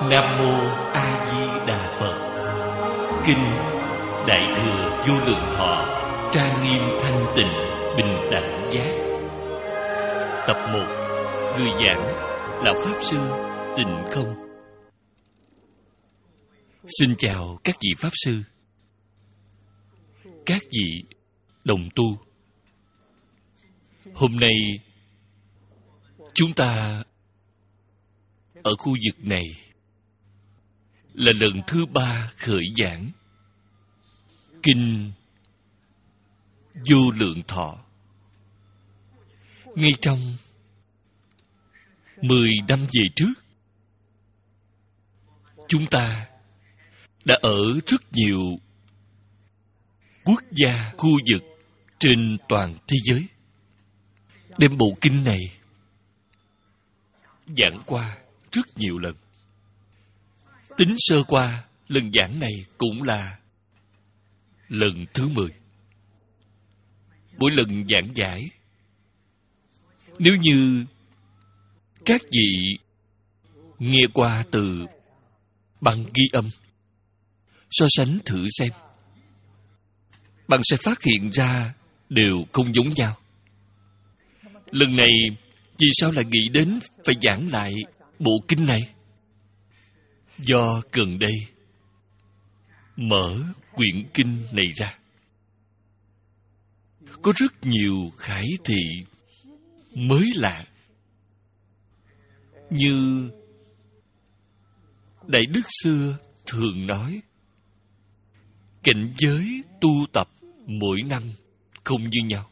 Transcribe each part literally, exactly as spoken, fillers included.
Nam Mô A Di Đà Phật. Kinh Đại Thừa Vô Lượng Thọ, trang nghiêm thanh tịnh, bình đẳng giác. Tập một. Người giảng Lão Pháp Sư Tịnh Không. Xin chào các vị Pháp Sư, các vị đồng tu. Hôm nay chúng ta ở khu vực này là lần thứ ba khởi giảng Kinh Vô Lượng Thọ. Ngay trong mười năm về trước, chúng ta đã ở rất nhiều quốc gia, khu vực trên toàn thế giới đem bộ kinh này giảng qua rất nhiều lần. Tính sơ qua, lần giảng này cũng là lần thứ mười. Mỗi lần giảng giải, nếu như các vị nghe qua từ băng ghi âm, so sánh thử xem, bạn sẽ phát hiện ra đều không giống nhau. Lần này, vì sao lại nghĩ đến phải giảng lại bộ kinh này? Do gần đây mở quyển kinh này ra, có rất nhiều khải thị mới lạ. Như Đại Đức xưa thường nói, cảnh giới tu tập mỗi năm không như nhau.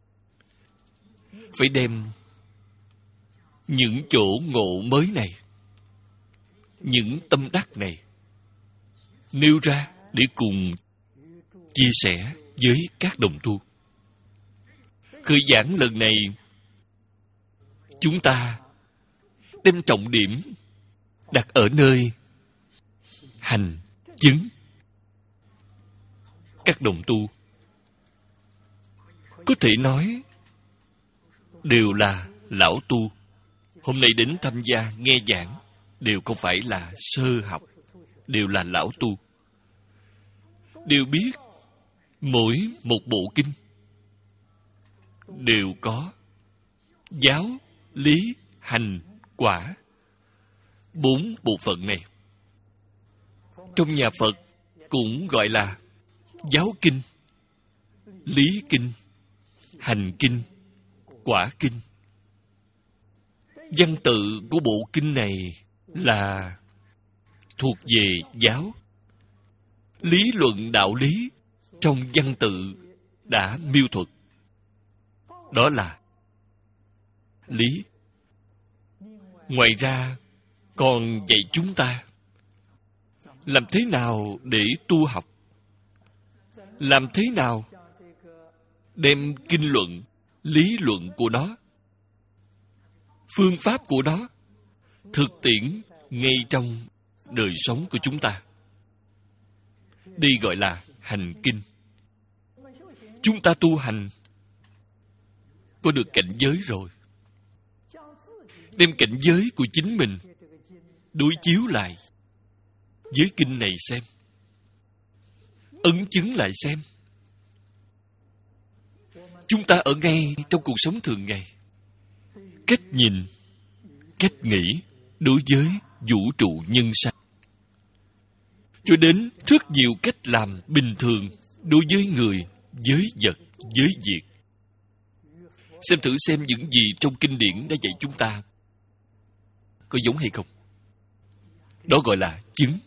Phải đem những chỗ ngộ mới này, những tâm đắc này nêu ra để cùng chia sẻ với các đồng tu. Khởi giảng lần này, chúng ta đem trọng điểm đặt ở nơi hành chứng. Các đồng tu có thể nói đều là lão tu. Hôm nay đến tham gia nghe giảng đều không phải là sơ học, đều là lão tu. Đều biết mỗi một bộ kinh đều có giáo, lý, hành, quả, bốn bộ phận này. Trong nhà Phật cũng gọi là giáo kinh, lý kinh, hành kinh, quả kinh. Văn tự của bộ kinh này là thuộc về giáo. Lý luận đạo lý trong văn tự đã miêu thuật. Đó là lý. Ngoài ra, còn dạy chúng ta làm thế nào để tu học, làm thế nào đem kinh luận, lý luận của nó, phương pháp của nó thực tiễn ngay trong đời sống của chúng ta. Đây gọi là hành kinh. Chúng ta tu hành có được cảnh giới rồi, đem cảnh giới của chính mình đối chiếu lại với kinh này xem, ấn chứng lại xem. Chúng ta ở ngay trong cuộc sống thường ngày, cách nhìn, cách nghĩ đối với vũ trụ nhân sanh, cho đến rất nhiều cách làm bình thường đối với người, với vật, với việc. Xem thử xem những gì trong kinh điển đã dạy chúng ta có giống hay không. Đó gọi là chứng.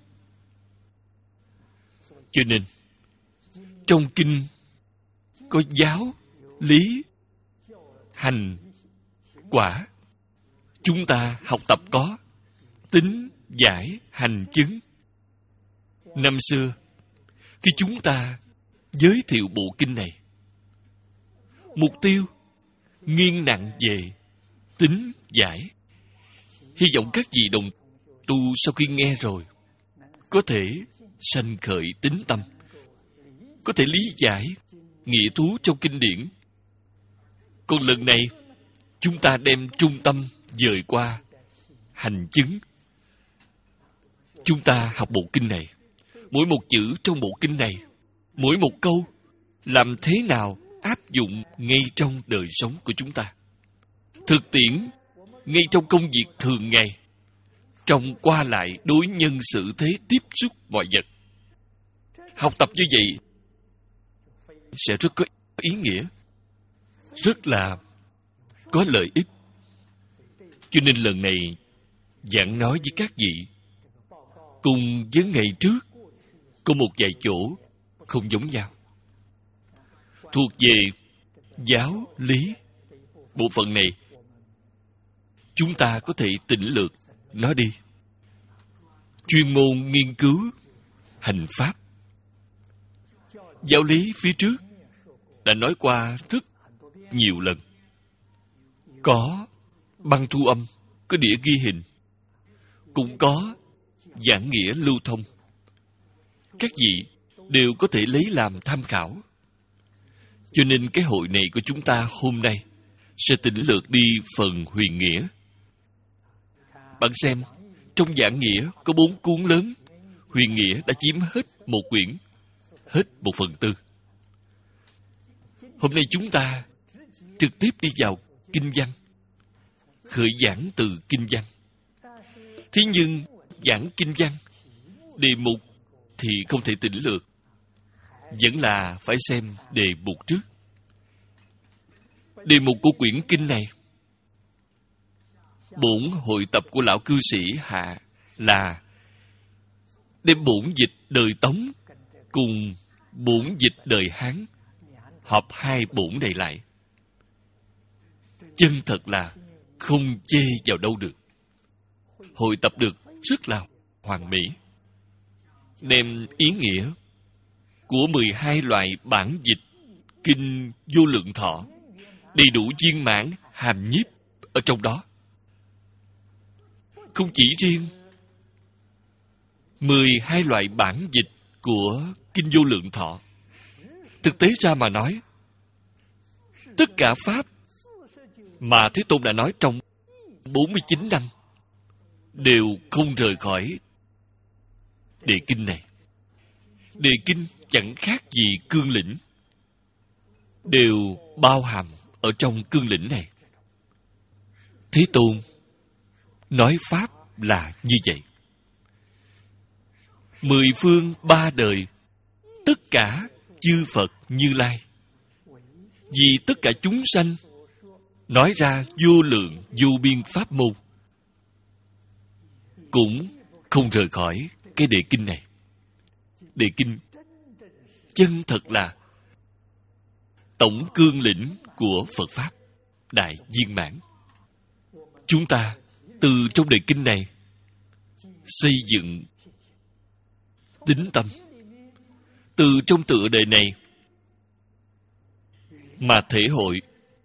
Cho nên, trong kinh có giáo, lý, hành, quả. Chúng ta học tập có tính, giải, hành, chứng. Năm xưa, khi chúng ta giới thiệu bộ kinh này, mục tiêu nghiêng nặng về tính, giải. Hy vọng các vị đồng tu sau khi nghe rồi có thể sanh khởi tín tâm, có thể lý giải nghĩa thú trong kinh điển. Còn lần này, chúng ta đem trung tâm dời qua hành chứng. chúng ta học bộ kinh này, mỗi một chữ trong bộ kinh này, mỗi một câu, làm thế nào áp dụng ngay trong đời sống của chúng ta. Thực tiễn, ngay trong công việc thường ngày, trong qua lại đối nhân xử thế tiếp xúc mọi vật. Học tập như vậy sẽ rất có ý nghĩa, rất là có lợi ích. Cho nên lần này giảng nói với các vị, cùng với ngày trước có một vài chỗ không giống nhau. Thuộc về giáo lý, bộ phận này chúng ta có thể tỉnh lược nó đi. Chuyên môn nghiên cứu hành pháp. Giáo lý phía trước đã nói qua rất nhiều lần. Có băng thu âm, có đĩa ghi hình, cũng có giảng nghĩa lưu thông. Các vị đều có thể lấy làm tham khảo. Cho nên cái hội này của chúng ta hôm nay sẽ tỉnh lược đi phần huyền nghĩa. Bạn xem, trong giảng nghĩa có bốn cuốn lớn, huyền nghĩa đã chiếm hết một quyển, hết một phần tư. Hôm nay chúng ta trực tiếp đi vào kinh văn, khởi giảng từ kinh văn. Thế nhưng giảng kinh văn, đề mục thì không thể tỉnh lược, vẫn là phải xem đề mục trước. Đề mục của quyển kinh này, bổn hội tập của lão cư sĩ hạ là đem bổn dịch đời Tống cùng bổn dịch đời Hán hợp hai bổn này lại. Chân thật là không chê vào đâu được. Hội tập được rất là hoàn mỹ, đem ý nghĩa của mười hai loại bản dịch kinh Vô Lượng Thọ đầy đủ viên mãn hàm nhiếp ở trong đó. Không chỉ riêng mười hai loại bản dịch của kinh Vô Lượng Thọ, thực tế ra mà nói, tất cả pháp mà Thế Tôn đã nói trong bốn mươi chín năm đều không rời khỏi đề kinh này. Đề kinh chẳng khác gì cương lĩnh, đều bao hàm ở trong cương lĩnh này. Thế Tôn nói pháp là như vậy. Mười phương ba đời, tất cả chư Phật Như Lai, vì tất cả chúng sanh nói ra vô lượng vô biên pháp môn, cũng không rời khỏi cái đề kinh này. Đề kinh chân thật là tổng cương lĩnh của Phật Pháp đại viên mãn. Chúng ta từ trong đề kinh này xây dựng tín tâm, từ trong tựa đề này mà thể hội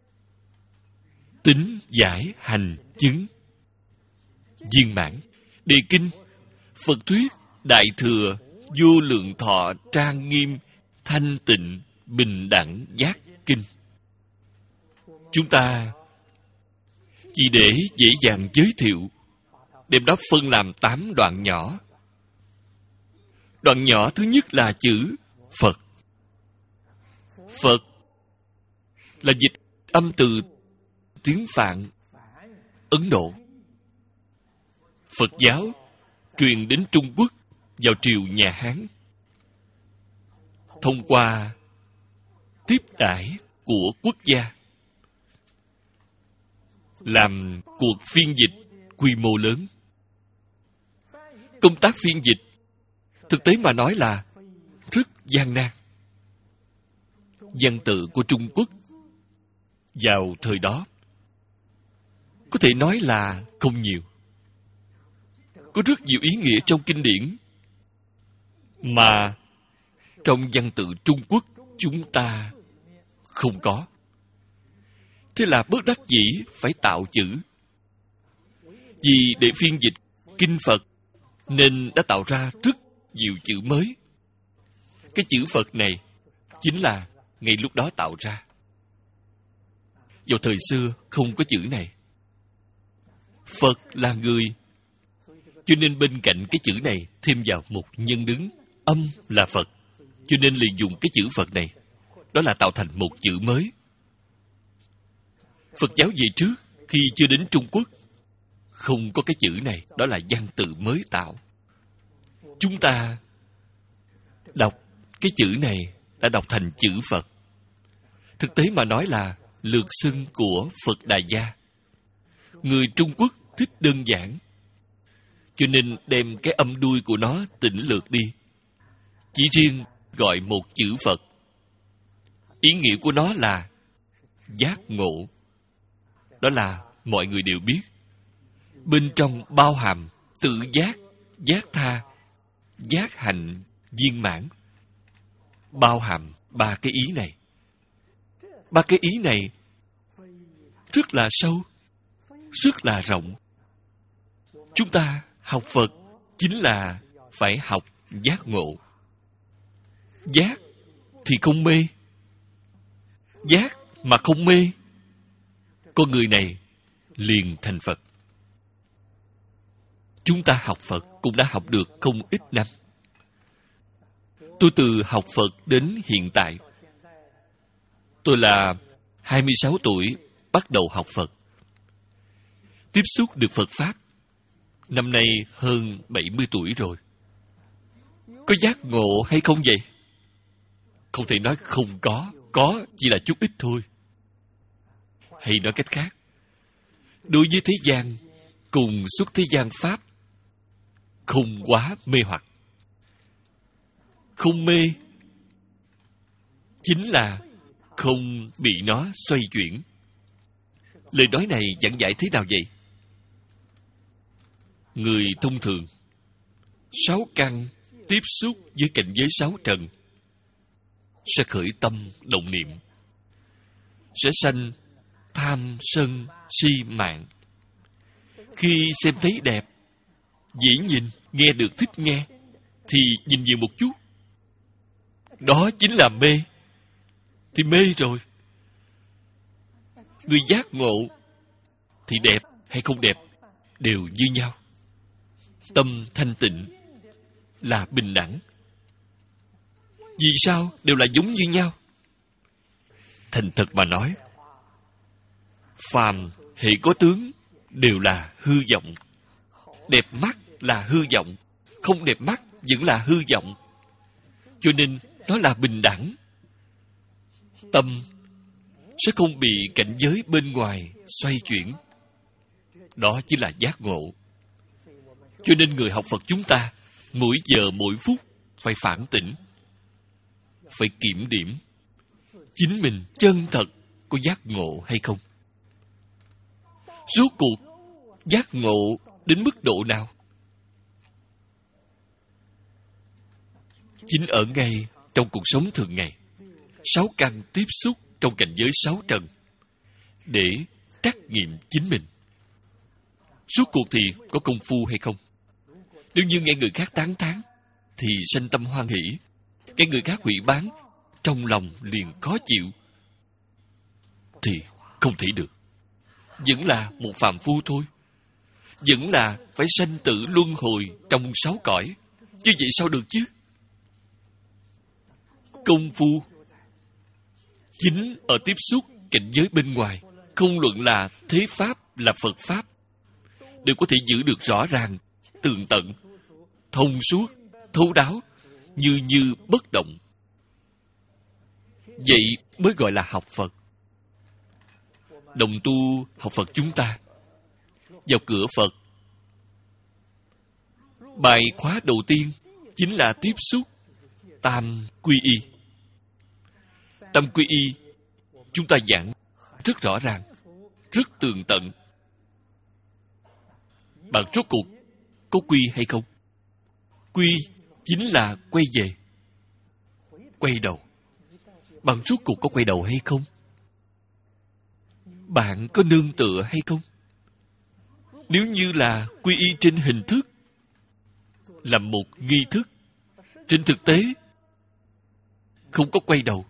tín giải hành chứng viên mãn. Đề kinh Phật thuyết đại thừa vô lượng thọ trang nghiêm thanh tịnh bình đẳng giác kinh. Chúng ta chỉ để dễ dàng giới thiệu, đem đó phân làm tám đoạn nhỏ. Đoạn nhỏ thứ nhất là chữ Phật. Phật là dịch âm từ tiếng Phạn, Ấn Độ. Phật giáo truyền đến Trung Quốc vào triều nhà Hán, thông qua tiếp đãi của quốc gia, làm cuộc phiên dịch quy mô lớn. Công tác phiên dịch thực tế mà nói là rất gian nan. Văn tự của Trung Quốc vào thời đó có thể nói là không nhiều. Có rất nhiều ý nghĩa trong kinh điển mà trong văn tự Trung Quốc chúng ta không có. Thế là bất đắc dĩ phải tạo chữ. Vì để phiên dịch kinh Phật nên đã tạo ra rất nhiều chữ mới. Cái chữ Phật này chính là ngay lúc đó tạo ra. Vào thời xưa không có chữ này. Phật là người, Cho nên bên cạnh cái chữ này thêm vào một nhân đứng, âm là Phật. Cho nên lợi dụng cái chữ Phật này, đó là tạo thành một chữ mới. Phật giáo về trước, khi chưa đến Trung Quốc, không có cái chữ này, đó là văn tự mới tạo. Chúng ta đọc cái chữ này đã đọc thành chữ Phật. Thực tế mà nói là lược xưng của Phật Đà Gia. Người Trung Quốc thích đơn giản, cho nên đem cái âm đuôi của nó tỉnh lược đi. Chỉ riêng gọi một chữ Phật. Ý nghĩa của nó là giác ngộ. Đó là mọi người đều biết. Bên trong bao hàm tự giác, giác tha, giác hạnh, viên mãn. Bao hàm ba cái ý này. Ba cái ý này rất là sâu, rất là rộng. Chúng ta học Phật chính là phải học giác ngộ. Giác thì không mê. Giác mà không mê, con người này liền thành Phật. Chúng ta học Phật cũng đã học được không ít năm. Tôi từ học Phật đến hiện tại, tôi là hai mươi sáu tuổi bắt đầu học Phật. Tiếp xúc được Phật Pháp, năm nay hơn bảy mươi tuổi rồi. Có giác ngộ hay không vậy? Không thể nói không có, có chỉ là chút ít thôi. Hay nói cách khác, đối với thế gian, cùng xuất thế gian Pháp, không quá mê hoặc. Không mê chính là không bị nó xoay chuyển. Lời nói này giảng giải thế nào vậy? Người thông thường, sáu căn tiếp xúc với cảnh giới sáu trần, sẽ khởi tâm động niệm, sẽ sanh tham sân si mạng. Khi xem thấy đẹp, dễ nhìn, nghe được thích nghe, thì nhìn nhiều một chút, đó chính là mê. Thì mê rồi. Người giác ngộ thì đẹp hay không đẹp đều như nhau. Tâm thanh tịnh là bình đẳng. Vì sao đều là giống như nhau? Thành thật mà nói, phàm hệ có tướng đều là hư vọng. Đẹp mắt là hư vọng, không đẹp mắt vẫn là hư vọng. Cho nên nó là bình đẳng. Tâm sẽ không bị cảnh giới bên ngoài xoay chuyển. Đó chính là giác ngộ. Cho nên người học Phật chúng ta mỗi giờ mỗi phút phải phản tỉnh, phải kiểm điểm chính mình chân thật có giác ngộ hay không. Rốt cuộc giác ngộ đến mức độ nào? Chính ở ngay trong cuộc sống thường ngày, sáu căn tiếp xúc trong cảnh giới sáu trần để trắc nghiệm chính mình. Rốt cuộc thì có công phu hay không? Nếu như nghe người khác tán thán thì sanh tâm hoan hỷ, nghe người khác hủy bán, trong lòng liền khó chịu, thì không thể được. Vẫn là một phàm phu thôi. Vẫn là phải sanh tử luân hồi trong sáu cõi. Như vậy sao được chứ? Công phu chính ở tiếp xúc cảnh giới bên ngoài. Không luận là thế Pháp, là Phật Pháp, đều có thể giữ được rõ ràng, tường tận, thông suốt, thấu đáo, như như bất động. Vậy mới gọi là học Phật. Đồng tu học Phật chúng ta, vào cửa Phật, bài khóa đầu tiên chính là tiếp xúc tam quy y. Tam quy y chúng ta giảng rất rõ ràng, rất tường tận. Bạn rốt cuộc có quy hay không? Quy chính là quay về, quay đầu. Bạn rốt cuộc có quay đầu hay không? Bạn có nương tựa hay không? Nếu như là quy y trên hình thức, là một nghi thức, trên thực tế không có quay đầu,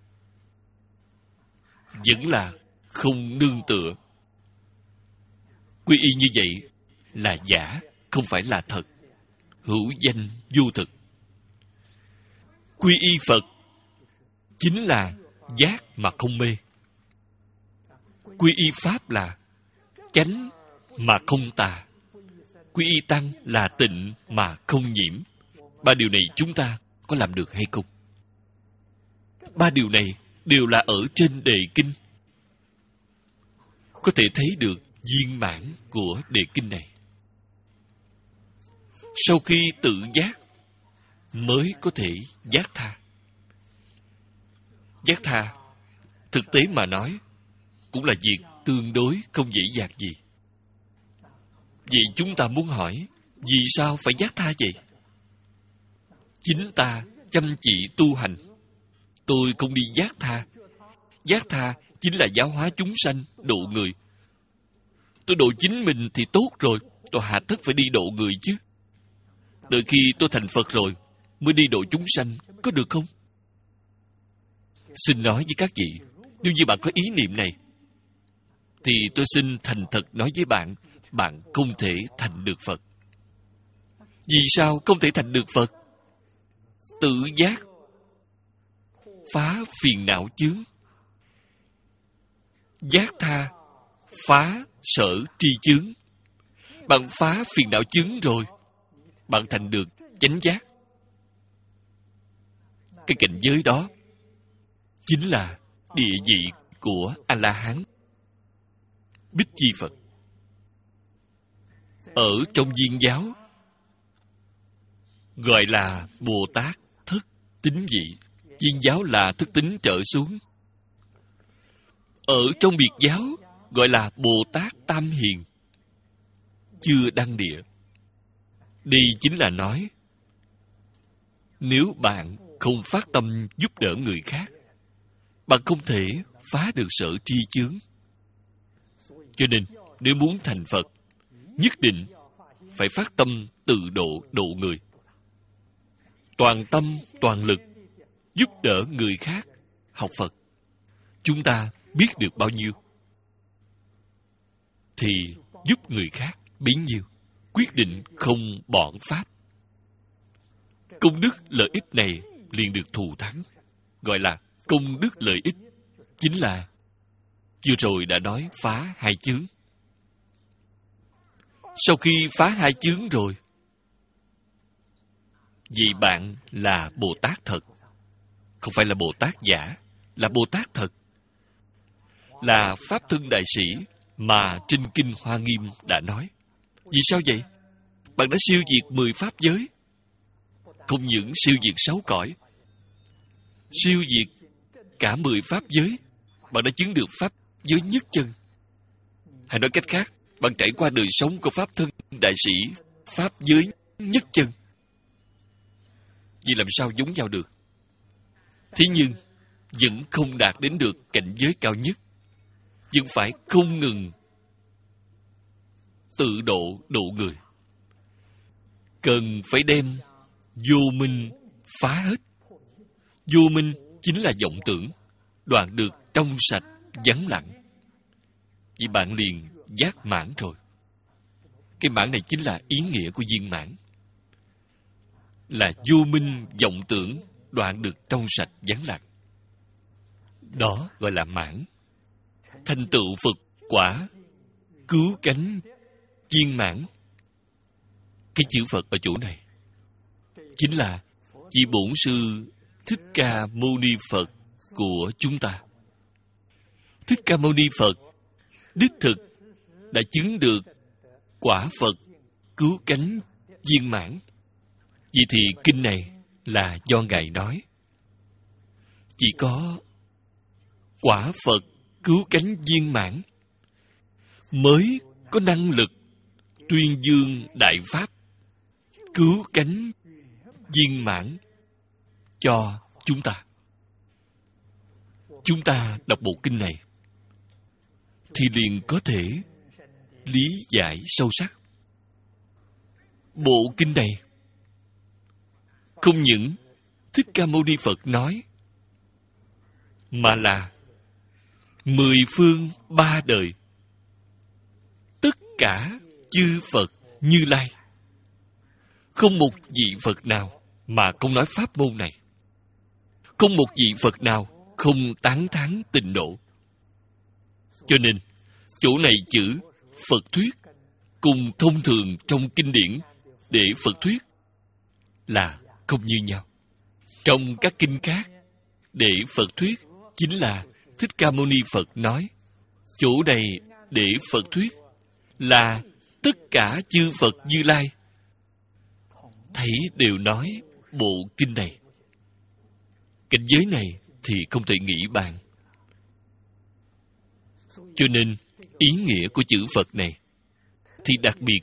vẫn là không nương tựa. Quy y như vậy là giả, không phải là thật, hữu danh vô thực. Quy y Phật chính là giác mà không mê. Quy y Pháp là chánh mà không tà. Quy y Tăng là tịnh mà không nhiễm. Ba điều này chúng ta có làm được hay không? Ba điều này đều là ở trên đề kinh. Có thể thấy được viên mãn của đề kinh này. Sau khi tự giác mới có thể giác tha. Giác tha, thực tế mà nói, cũng là việc tương đối không dễ dàng gì. Vậy chúng ta muốn hỏi, vì sao phải giác tha vậy? Chính ta chăm chỉ tu hành. Tôi không đi giác tha. Giác tha chính là giáo hóa chúng sanh, độ người. Tôi độ chính mình thì tốt rồi, tôi hà tất phải đi độ người chứ. Đợi khi tôi thành Phật rồi, mới đi độ chúng sanh, có được không? Xin nói với các vị, nếu như bạn có ý niệm này, thì tôi xin thành thật nói với bạn, bạn không thể thành được Phật. Vì sao không thể thành được Phật? Tự giác phá phiền não chướng. Giác tha phá sở tri chướng. Bạn phá phiền não chướng rồi, bạn thành được chánh giác. Cái cảnh giới đó chính là địa vị của A-la-hán, Bích Chi Phật. Ở trong viên giáo gọi là Bồ Tát thức tính vị. Viên giáo là thức tính trở xuống. Ở trong biệt giáo gọi là Bồ Tát Tam Hiền, chưa đăng địa. Đây chính là nói, nếu bạn không phát tâm giúp đỡ người khác, bạn không thể phá được sở tri chướng. Cho nên, nếu muốn thành Phật, nhất định phải phát tâm tự độ độ người. Toàn tâm, toàn lực, giúp đỡ người khác học Phật. Chúng ta biết được bao nhiêu, thì giúp người khác bấy nhiêu. Quyết định không bọn Pháp. Công đức lợi ích này liền được thù thắng. Gọi là công đức lợi ích. Chính là vừa rồi đã nói phá hai chướng. Sau khi phá hai chướng rồi, vì bạn là Bồ Tát thật, không phải là Bồ Tát giả, là Bồ Tát thật, là Pháp Thân Đại Sĩ mà trên Kinh Hoa Nghiêm đã nói. Vì sao vậy? Bạn đã siêu diệt mười pháp giới. Không những siêu diệt sáu cõi, siêu diệt cả mười pháp giới. Bạn đã chứng được pháp giới nhất chân. Hay nói cách khác, bạn trải qua đời sống của Pháp Thân Đại Sĩ pháp giới nhất chân. Vì làm sao giống nhau được? Thế nhưng vẫn không đạt đến được cảnh giới cao nhất. Vẫn phải không ngừng tự độ độ người. Cần phải đem vô minh phá hết. Vô minh chính là vọng tưởng, đoạn được trong sạch, vắng lặng. Vì bạn liền giác mãn rồi. Cái mãn này chính là ý nghĩa của viên mãn. Là vô minh vọng tưởng, đoạn được trong sạch, vắng lặng. Đó gọi là mãn. Thành tựu Phật quả, cứu cánh viên mãn. Cái chữ Phật ở chỗ này chính là vị Bổn Sư Thích Ca Mâu Ni Phật của chúng ta. Thích Ca Mâu Ni Phật đích thực đã chứng được quả Phật cứu cánh viên mãn. Vậy thì kinh này là do Ngài nói. Chỉ có quả Phật cứu cánh viên mãn mới có năng lực tuyên dương đại pháp, cứu cánh viên mãn cho chúng ta. Chúng ta đọc bộ kinh này thì liền có thể lý giải sâu sắc. Bộ kinh này không những Thích Ca Mâu Ni Phật nói, mà là mười phương ba đời tất cả chư Phật Như Lai Không một vị Phật nào mà không nói pháp môn này. Không một vị Phật nào không tán thán tịnh độ. Cho nên, chỗ này chữ Phật thuyết cùng thông thường trong kinh điển để Phật thuyết là không như nhau. Trong các kinh khác, để Phật thuyết chính là Thích Ca Mâu Ni Phật nói. Chỗ này để Phật thuyết là tất cả chư Phật Như Lai thấy đều nói bộ kinh này. Cảnh giới này thì không thể nghĩ bàn. Cho nên, ý nghĩa của chữ Phật này thì đặc biệt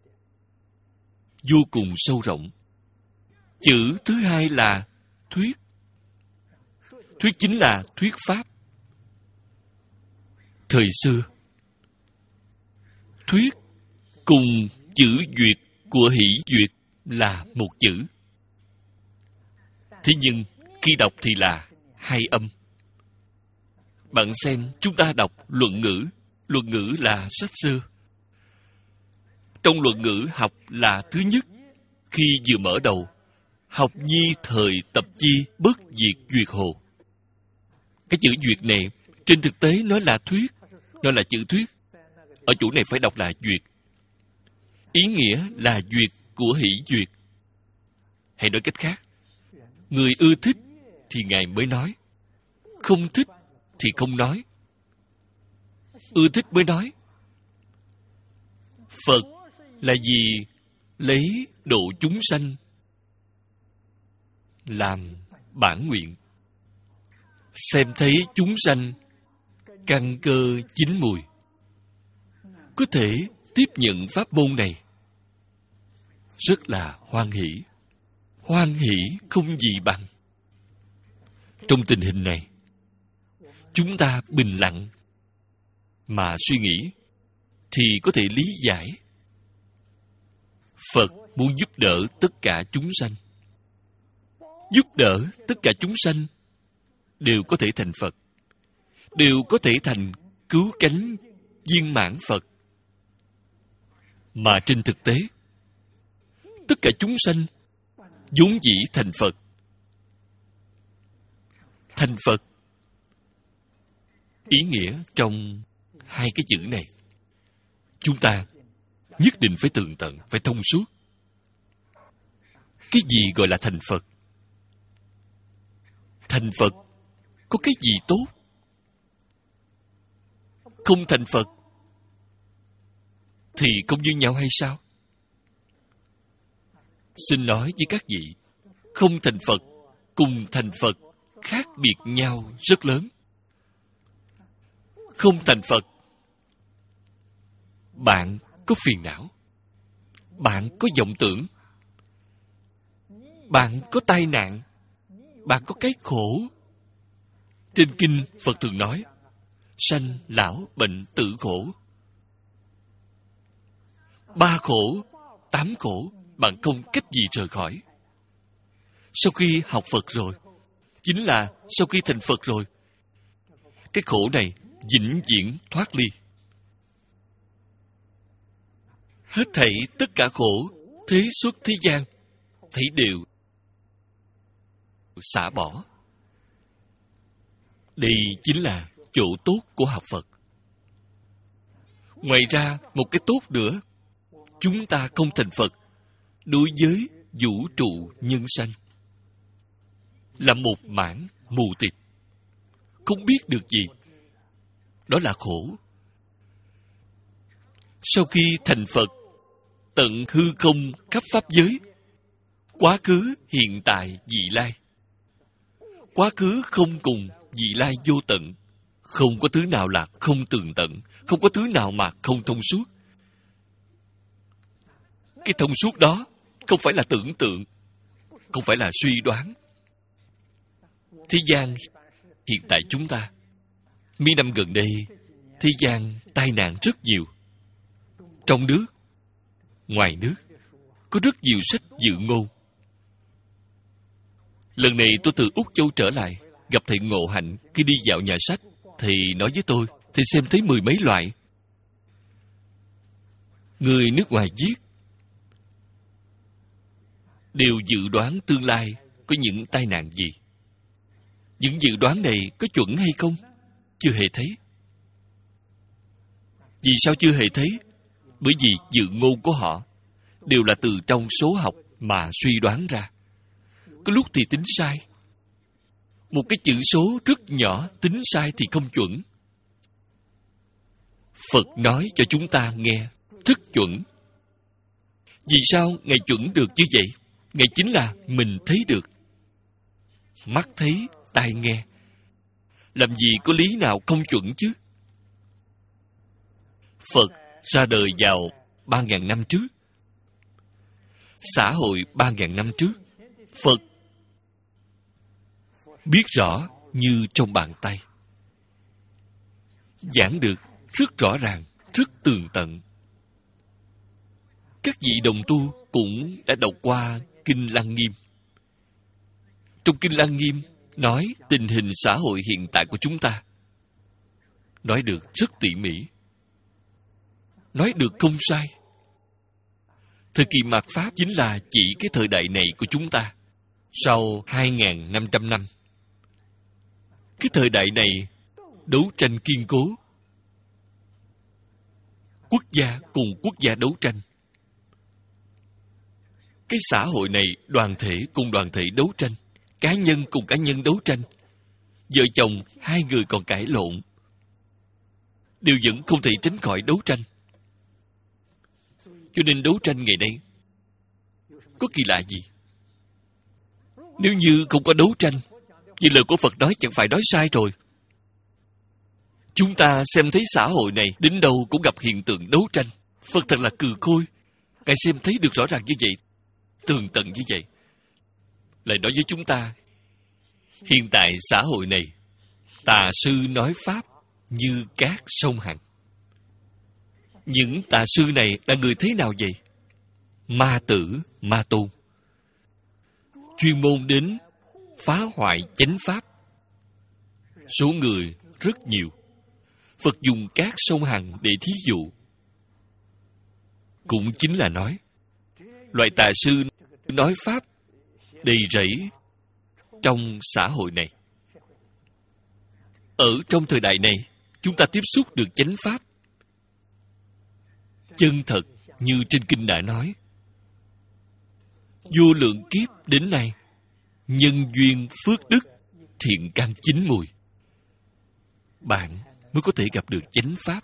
vô cùng sâu rộng. Chữ thứ hai là thuyết. Thuyết chính là thuyết pháp. Thời xưa, thuyết cùng chữ duyệt của hỷ duyệt là một chữ. Thế nhưng, khi đọc thì là hai âm. Bạn xem, chúng ta đọc luận ngữ. Luận ngữ là sách xưa. Trong luận ngữ học là thứ nhất. Khi vừa mở đầu, học nhi thời tập chi bất diệt duyệt hồ. Cái chữ duyệt này, trên thực tế nó là thuyết. Nó là chữ thuyết. Ở chỗ này phải đọc là duyệt. Ý nghĩa là duyệt của hỷ duyệt. Hay nói cách khác, người ưa thích thì Ngài mới nói. Không thích thì không nói. Ưa thích mới nói. Phật là gì? Lấy độ chúng sanh làm bản nguyện. Xem thấy chúng sanh căn cơ chín mùi, có thể tiếp nhận pháp môn này, rất là hoan hỷ. Hoan hỷ không gì bằng. Trong tình hình này, chúng ta bình lặng mà suy nghĩ thì có thể lý giải. Phật muốn giúp đỡ tất cả chúng sanh. Giúp đỡ tất cả chúng sanh đều có thể thành Phật, đều có thể thành cứu cánh viên mãn Phật. Mà trên thực tế, tất cả chúng sanh vốn dĩ thành Phật. Thành Phật, ý nghĩa trong hai cái chữ này, chúng ta nhất định phải tường tận, phải thông suốt. Cái gì gọi là thành Phật? Thành Phật có cái gì tốt? Không thành Phật thì không như nhau hay sao? Xin nói với các vị, không thành Phật cùng thành Phật khác biệt nhau rất lớn. Không thành Phật, bạn có phiền não, bạn có vọng tưởng, bạn có tai nạn, bạn có cái khổ. Trên kinh Phật thường nói, sanh, lão, bệnh, tử khổ. Ba khổ, tám khổ, bạn không cách gì rời khỏi. Sau khi học Phật rồi, chính là sau khi thành Phật rồi, cái khổ này vĩnh viễn thoát ly. Hết thảy tất cả khổ thế xuất thế gian, thấy đều xả bỏ. Đây chính là chỗ tốt của học Phật. Ngoài ra, một cái tốt nữa, chúng ta không thành Phật đối với vũ trụ nhân sanh là một mảng mù tịt, không biết được gì. Đó là khổ. Sau khi thành Phật, tận hư không khắp pháp giới, quá khứ, hiện tại, vị lai. Quá khứ không cùng, vị lai vô tận. Không có thứ nào là không tường tận, không có thứ nào mà không thông suốt. Cái thông suốt đó không phải là tưởng tượng, không phải là suy đoán. Thế gian hiện tại chúng ta, mấy năm gần đây, thế gian tai nạn rất nhiều. Trong nước, ngoài nước, có rất nhiều sách dự ngôn. Lần này tôi từ Úc Châu trở lại, gặp thầy Ngộ Hạnh khi đi dạo nhà sách. Thầy nói với tôi, thầy xem thấy mười mấy loại. Người nước ngoài viết. đều dự đoán tương lai có những tai nạn gì. Những dự đoán này có chuẩn hay không? Chưa hề thấy. Vì sao chưa hề thấy? Bởi vì dự ngôn của họ đều là từ trong số học mà suy đoán ra. Có lúc thì tính sai. Một cái chữ số rất nhỏ tính sai thì không chuẩn. Phật nói cho chúng ta nghe rất chuẩn. Vì sao Ngài chuẩn được như vậy? Ngài chính là mình thấy được. Mắt thấy, tai nghe. Làm gì có lý nào không chuẩn chứ? Phật ra đời vào ba ngàn năm trước. Xã hội ba ngàn năm trước. Phật biết rõ như trong bàn tay. Giảng được rất rõ ràng, rất tường tận. Các vị đồng tu cũng đã đọc qua Kinh Lăng Nghiêm. Trong Kinh Lăng Nghiêm nói tình hình xã hội hiện tại của chúng ta. Nói được rất tỉ mỉ. Nói được không sai. Thời kỳ mạt Pháp chính là chỉ cái thời đại này của chúng ta. Sau hai nghìn năm trăm năm. Cái thời đại này đấu tranh kiên cố. Quốc gia cùng quốc gia đấu tranh. Cái xã hội này đoàn thể cùng đoàn thể đấu tranh. Cá nhân cùng cá nhân đấu tranh. Vợ chồng hai người còn cãi lộn. Đều vẫn không thể tránh khỏi đấu tranh. Cho nên đấu tranh ngày nay có kỳ lạ gì? Nếu như không có đấu tranh, vậy lời của Phật nói chẳng phải nói sai rồi. Chúng ta xem thấy xã hội này đến đâu cũng gặp hiện tượng đấu tranh. Phật thật là cừ khôi. Ngài xem thấy được rõ ràng như vậy, tường tận như vậy. Lại nói với chúng ta, hiện tại xã hội này, tà sư nói Pháp như cát sông Hằng. Những tà sư này là người thế nào vậy? Ma tử, ma tôn. Chuyên môn đến phá hoại chánh Pháp. Số người rất nhiều. Phật dùng cát sông Hằng để thí dụ. Cũng chính là nói, loại tà sư nói Pháp đầy rẫy trong xã hội này. Ở trong thời đại này, chúng ta tiếp xúc được chánh Pháp. Chân thật như trên Kinh đã nói. Vô lượng kiếp đến nay, nhân duyên phước đức, thiện căn chín mùi. Bạn mới có thể gặp được chánh Pháp.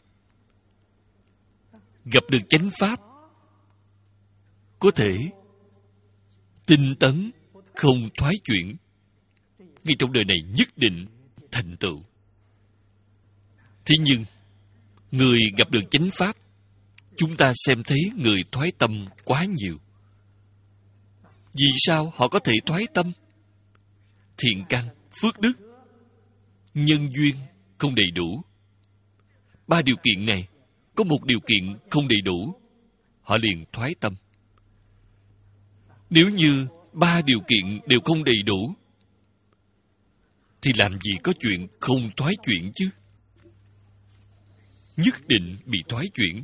Gặp được chánh Pháp, có thể tinh tấn, không thoái chuyển. Ngay trong đời này nhất định thành tựu. Thế nhưng, người gặp được chánh Pháp, chúng ta xem thấy người thoái tâm quá nhiều. Vì sao họ có thể thoái tâm? Thiện căn, phước đức, nhân duyên không đầy đủ. Ba điều kiện này, có một điều kiện không đầy đủ, họ liền thoái tâm. Nếu như ba điều kiện đều không đầy đủ, thì làm gì có chuyện không thoái chuyển chứ? Nhất định bị thoái chuyển.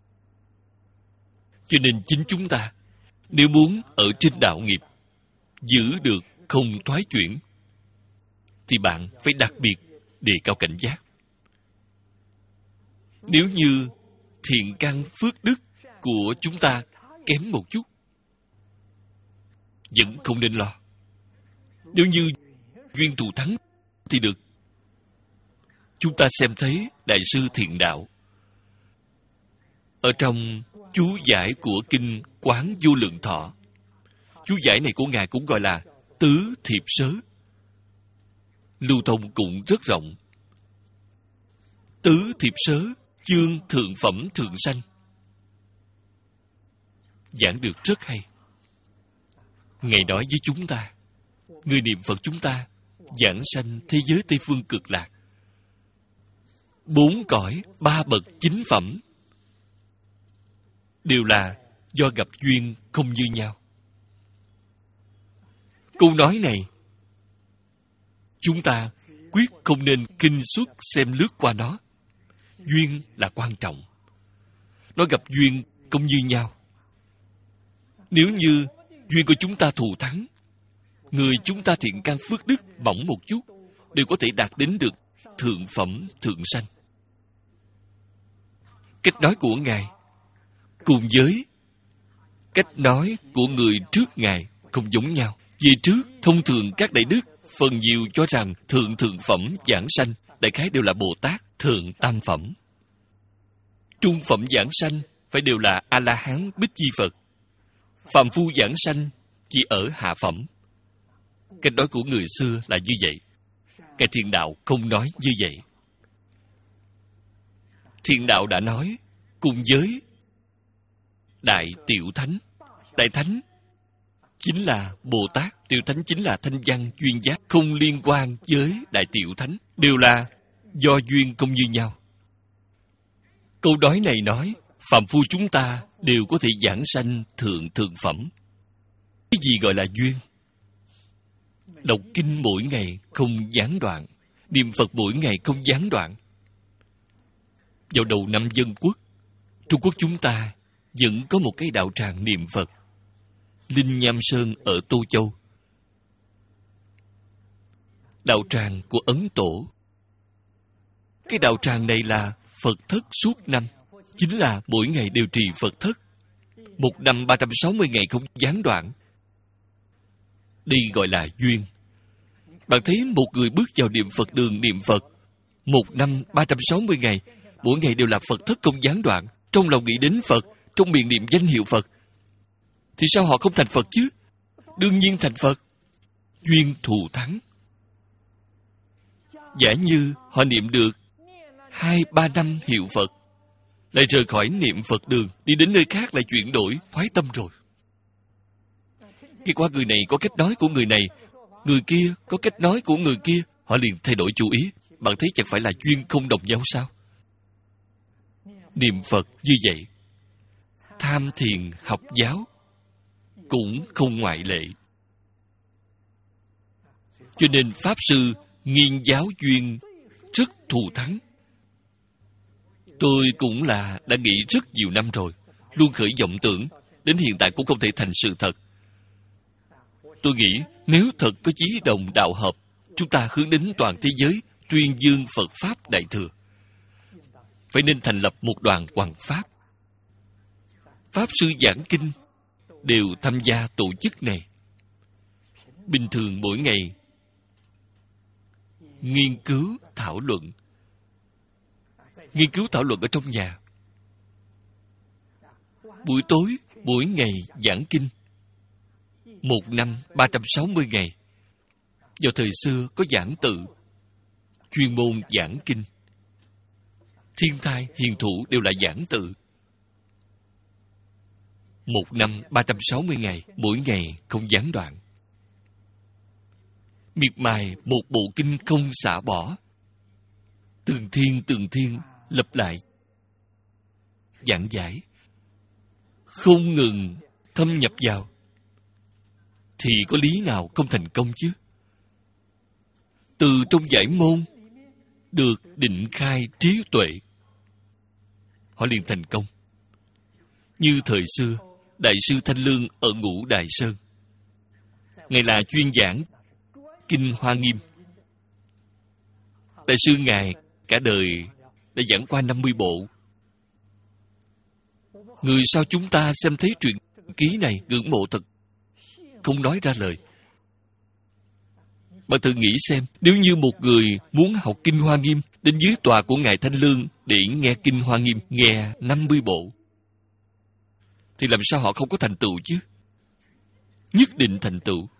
Cho nên chính chúng ta, nếu muốn ở trên đạo nghiệp, giữ được không thoái chuyển, thì bạn phải đặc biệt đề cao cảnh giác. Nếu như thiện căn phước đức của chúng ta kém một chút, vẫn không nên lo. Nếu như duyên thù thắng thì được. Chúng ta xem thấy Đại sư Thiện Đạo ở trong chú giải của Kinh Quán Vô Lượng Thọ. Chú giải này của Ngài cũng gọi là Tứ Thiệp Sớ. Lưu thông cũng rất rộng. Tứ Thiệp Sớ, chương thượng phẩm thượng sanh. Giảng được rất hay. Ngài nói với chúng ta, người niệm Phật chúng ta giảng sanh thế giới Tây Phương Cực Lạc. Bốn cõi, ba bậc chính phẩm đều là do gặp duyên không như nhau. Câu nói này, chúng ta quyết không nên kinh suất xem lướt qua nó. Duyên là quan trọng. Nó gặp duyên không như nhau. Nếu như duyên của chúng ta thù thắng, người chúng ta thiện căn phước đức mỏng một chút, đều có thể đạt đến được thượng phẩm thượng sanh. Cách nói của Ngài cùng với cách nói của người trước Ngài không giống nhau. Về trước, thông thường các đại đức phần nhiều cho rằng thượng thượng phẩm giảng sanh đại khái đều là Bồ Tát thượng tam phẩm. Trung phẩm giảng sanh phải đều là A-la-hán Bích Chi Phật. Phàm phu giảng sanh chỉ ở hạ phẩm. Cách nói của người xưa là như vậy. Cái Thiền Đạo không nói như vậy. Thiền Đạo đã nói cùng với Đại Tiểu Thánh. Đại Thánh chính là Bồ Tát, Tiểu Thánh chính là Thanh Văn Duyên Giác, không liên quan với Đại Tiểu Thánh, đều là do duyên không như nhau. Câu nói này nói phàm phu chúng ta đều có thể giảng sanh thượng thượng phẩm. Cái gì gọi là duyên? Đọc kinh mỗi ngày không gián đoạn, niệm Phật mỗi ngày không gián đoạn. Vào đầu năm Dân Quốc, Trung Quốc chúng ta vẫn có một cái đạo tràng niệm Phật, Linh Nham Sơn ở Tô Châu. Đạo tràng của Ấn Tổ. Cái đạo tràng này là Phật thất suốt năm, chính là mỗi ngày đều trì Phật thất, một năm ba trăm sáu mươi ngày không gián đoạn. Đây gọi là duyên. Bạn thấy một người bước vào niệm Phật đường niệm Phật, một năm ba trăm sáu mươi ngày, mỗi ngày đều là Phật thất không gián đoạn, trong lòng nghĩ đến Phật, trong miệng niệm danh hiệu Phật, thì sao họ không thành Phật chứ? Đương nhiên thành Phật. Duyên thù thắng. Giả như họ niệm được hai ba năm hiệu Phật, lại rời khỏi niệm Phật đường, đi đến nơi khác lại chuyển đổi, thoái tâm rồi. Khi qua người này có cách nói của người này, người kia có cách nói của người kia, họ liền thay đổi chủ ý. Bạn thấy chẳng phải là duyên không đồng nhau sao? Niệm Phật như vậy, tham thiền học giáo cũng không ngoại lệ. Cho nên Pháp Sư nghiên giáo duyên rất thù thắng. Tôi cũng là đã nghĩ rất nhiều năm rồi, luôn khởi vọng tưởng, đến hiện tại cũng không thể thành sự thật. Tôi nghĩ nếu thật có chí đồng đạo hợp, chúng ta hướng đến toàn thế giới tuyên dương Phật Pháp Đại Thừa. Phải nên thành lập một đoàn hoằng Pháp. Pháp Sư giảng kinh đều tham gia tổ chức này. Bình thường mỗi ngày nghiên cứu thảo luận. Nghiên cứu thảo luận ở trong nhà. Buổi tối, mỗi ngày giảng kinh. Một năm ba trăm sáu mươi ngày. Vào thời xưa có giảng tự, chuyên môn giảng kinh. Thiên thai, hiền thủ đều là giảng tự. Một năm ba trăm sáu mươi ngày, mỗi ngày không gián đoạn. Miệt mài một bộ kinh không xả bỏ. Từng thiên từng thiên lặp lại. Giảng giải. Không ngừng thâm nhập vào. Thì có lý nào không thành công chứ? Từ trong giải môn được định khai trí tuệ, họ liền thành công. Như thời xưa, Đại sư Thanh Lương ở Ngũ Đài Sơn, Ngài là chuyên giảng Kinh Hoa Nghiêm. Đại sư Ngài cả đời đã giảng qua năm mươi bộ. Người sau chúng ta xem thấy truyện ký này ngưỡng mộ thật, không nói ra lời. Bạn thử nghĩ xem, nếu như một người muốn học Kinh Hoa Nghiêm, đến dưới tòa của Ngài Thanh Lương để nghe Kinh Hoa Nghiêm, nghe năm mươi bộ, thì làm sao họ không có thành tựu chứ? Nhất định thành tựu.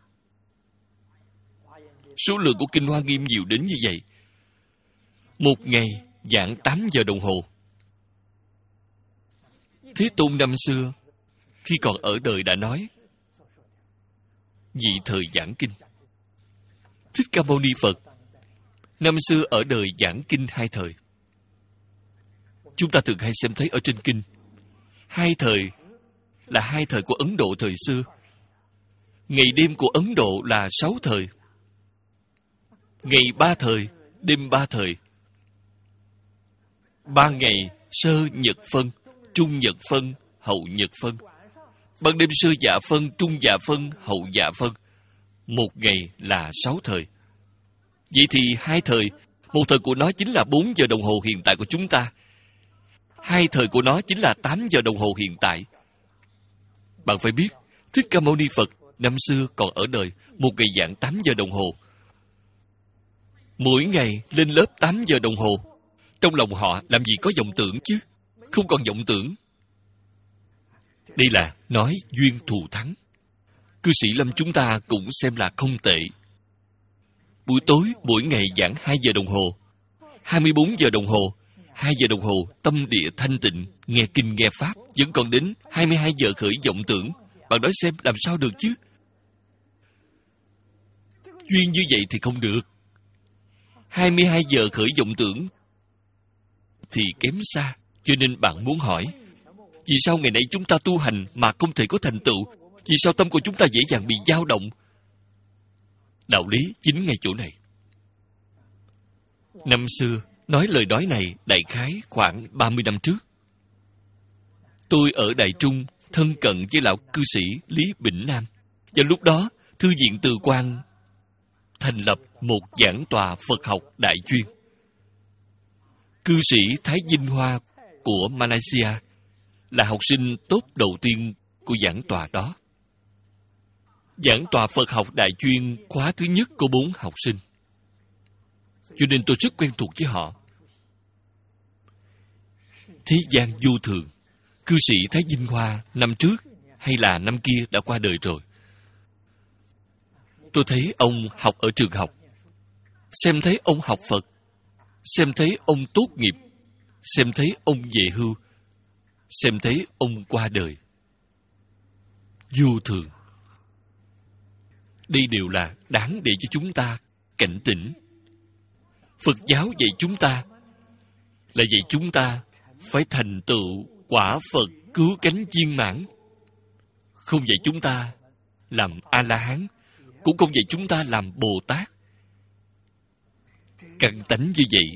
Số lượng của Kinh Hoa Nghiêm nhiều đến như vậy. Một ngày giảng tám giờ đồng hồ. Thế Tôn năm xưa, khi còn ở đời đã nói, vị thời giảng kinh. Thích Ca Mâu Ni Phật, năm xưa ở đời giảng kinh hai thời. Chúng ta thường hay xem thấy ở trên kinh, hai thời là hai thời của Ấn Độ thời xưa. Ngày đêm của Ấn Độ là sáu thời. Ngày ba thời, đêm ba thời. Ba ngày sơ nhật phân, trung nhật phân, hậu nhật phân. Ban đêm sơ dạ phân, trung dạ phân, hậu dạ phân. Một ngày là sáu thời. Vậy thì hai thời, một thời của nó chính là bốn giờ đồng hồ hiện tại của chúng ta. Hai thời của nó chính là tám giờ đồng hồ hiện tại. Bạn phải biết, Thích Ca Mâu Ni Phật năm xưa còn ở đời, một ngày giảng tám giờ đồng hồ. Mỗi ngày lên lớp tám giờ đồng hồ. Trong lòng họ làm gì có vọng tưởng chứ? Không còn vọng tưởng. Đây là nói duyên thù thắng. Cư sĩ Lâm chúng ta cũng xem là không tệ. Buổi tối mỗi ngày giảng hai giờ đồng hồ, hai mươi bốn giờ đồng hồ, hai giờ đồng hồ tâm địa thanh tịnh, nghe kinh nghe pháp, vẫn còn đến hai mươi hai giờ khởi vọng tưởng. Bạn nói xem làm sao được chứ? Duyên như vậy thì không được. hai mươi hai giờ khởi vọng tưởng thì kém xa. Cho nên bạn muốn hỏi, vì sao ngày nay chúng ta tu hành mà không thể có thành tựu? Vì sao tâm của chúng ta dễ dàng bị dao động? Đạo lý chính ngay chỗ này. Năm xưa, nói lời nói này đại khái khoảng ba mươi năm trước. Tôi ở Đại Trung, thân cận với lão cư sĩ Lý Bỉnh Nam. Và lúc đó, Thư viện Từ Quang thành lập một giảng tòa Phật học đại chuyên. Cư sĩ Thái Vinh Hoa của Malaysia là học sinh tốt đầu tiên của giảng tòa đó. Giảng tòa Phật học đại chuyên khóa thứ nhất có bốn học sinh. Cho nên tôi rất quen thuộc với họ. Thế gian vô thường. Cư sĩ Thái Vinh Hoa năm trước hay là năm kia đã qua đời rồi. Tôi thấy ông học ở trường học, xem thấy ông học Phật, xem thấy ông tốt nghiệp, xem thấy ông về hưu, xem thấy ông qua đời. Vô thường. Đây đều là đáng để cho chúng ta cảnh tỉnh. Phật giáo dạy chúng ta là dạy chúng ta phải thành tựu quả Phật cứu cánh viên mãn. Không dạy chúng ta làm A-la-hán, cũng không dạy chúng ta làm Bồ Tát. Căn tánh như vậy,